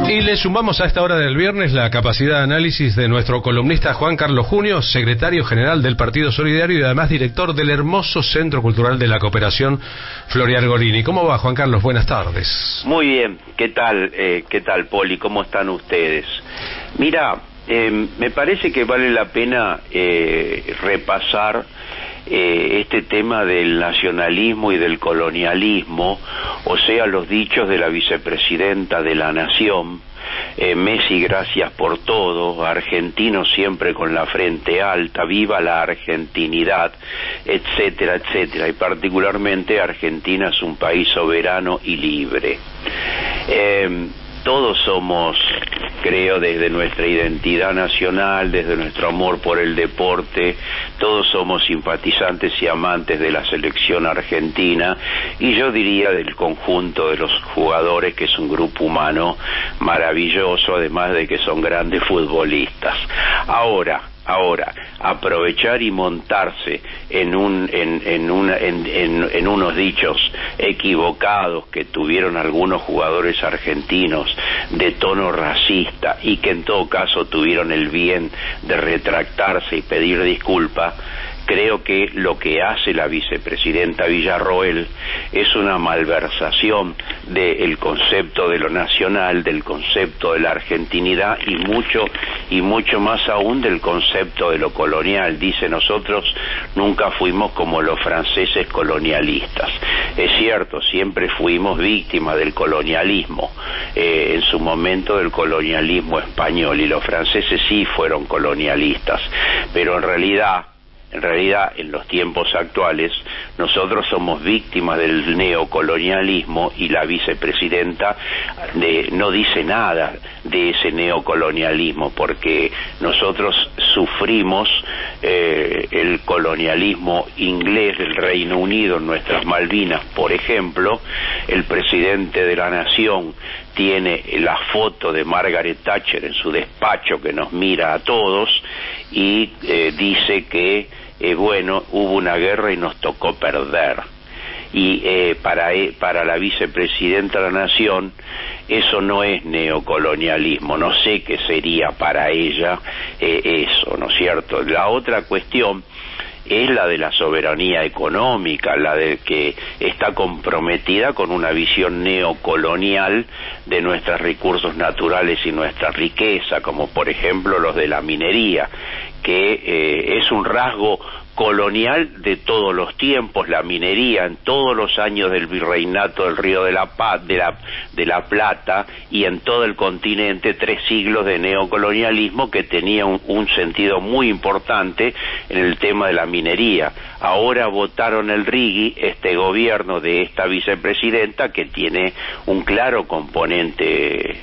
Y le sumamos a esta hora del viernes la capacidad de análisis de nuestro columnista Juan Carlos Junio, secretario general del Partido Solidario y además director del hermoso Centro Cultural de la Cooperación Florian Gorini. ¿Cómo va, Juan Carlos? Buenas tardes. Muy bien. ¿Qué tal, Poli? ¿Cómo están ustedes? Mira, me parece que vale la pena repasar este tema del nacionalismo y del colonialismo, o sea, los dichos de la vicepresidenta de la Nación, Messi, gracias por todo, argentino siempre con la frente alta, viva la argentinidad, etcétera, etcétera, y particularmente Argentina es un país soberano y libre. Todos somos, creo, desde nuestra identidad nacional, desde nuestro amor por el deporte, todos somos simpatizantes y amantes de la selección argentina, y yo diría del conjunto de los jugadores, que es un grupo humano maravilloso, además de que son grandes futbolistas. Ahora, aprovechar y montarse en unos dichos equivocados que tuvieron algunos jugadores argentinos de tono racista y que en todo caso tuvieron el bien de retractarse y pedir disculpas, creo que lo que hace la vicepresidenta Villarroel es una malversación del concepto de lo nacional, del concepto de la argentinidad y mucho más aún del concepto de lo colonial. Dice, nosotros nunca fuimos como los franceses colonialistas. Es cierto, siempre fuimos víctimas del colonialismo, en su momento del colonialismo español, y los franceses sí fueron colonialistas, pero en realidad, en los tiempos actuales, nosotros somos víctimas del neocolonialismo, y la vicepresidenta no dice nada de ese neocolonialismo, porque nosotros sufrimos el colonialismo inglés del Reino Unido en nuestras Malvinas, por ejemplo. El presidente de la Nación tiene la foto de Margaret Thatcher en su despacho, que nos mira a todos, y dice que hubo una guerra y nos tocó perder. Y para la vicepresidenta de la Nación eso no es neocolonialismo. No sé qué sería para ella eso, ¿no es cierto? La otra cuestión es la de la soberanía económica, la de que está comprometida con una visión neocolonial de nuestros recursos naturales y nuestra riqueza, como por ejemplo los de la minería, que es un rasgo colonial de todos los tiempos. La minería en todos los años del virreinato del Río de la Plata y en todo el continente, 3 siglos de neocolonialismo que tenía un sentido muy importante en el tema de la minería. Ahora votaron el RIGI, este gobierno de esta vicepresidenta, que tiene un claro componente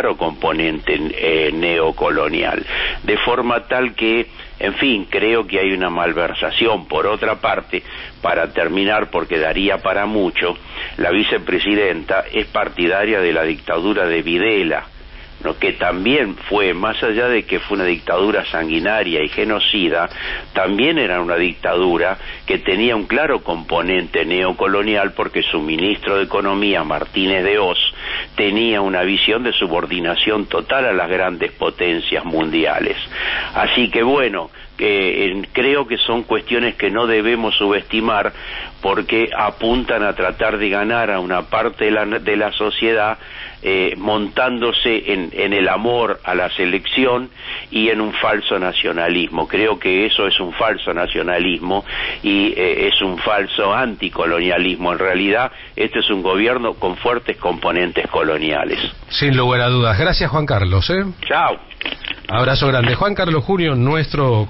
neocolonial, de forma tal que, en fin, creo que hay una malversación. Por otra parte, para terminar, porque daría para mucho, la vicepresidenta es partidaria de la dictadura de Videla, ¿no? Que también fue, más allá de que fue una dictadura sanguinaria y genocida, también era una dictadura que tenía un claro componente neocolonial, porque su ministro de Economía, Martínez de Hoz, tenía una visión de subordinación total a las grandes potencias mundiales. Así que bueno, creo que son cuestiones que no debemos subestimar, porque apuntan a tratar de ganar a una parte de la sociedad, montándose en el amor a la selección y en un falso nacionalismo. Creo que eso es un falso nacionalismo y es un falso anticolonialismo. En realidad, este es un gobierno con fuertes componentes coloniales. Sin lugar a dudas. Gracias, Juan Carlos. Chao. Abrazo grande. Juan Carlos Junio, nuestro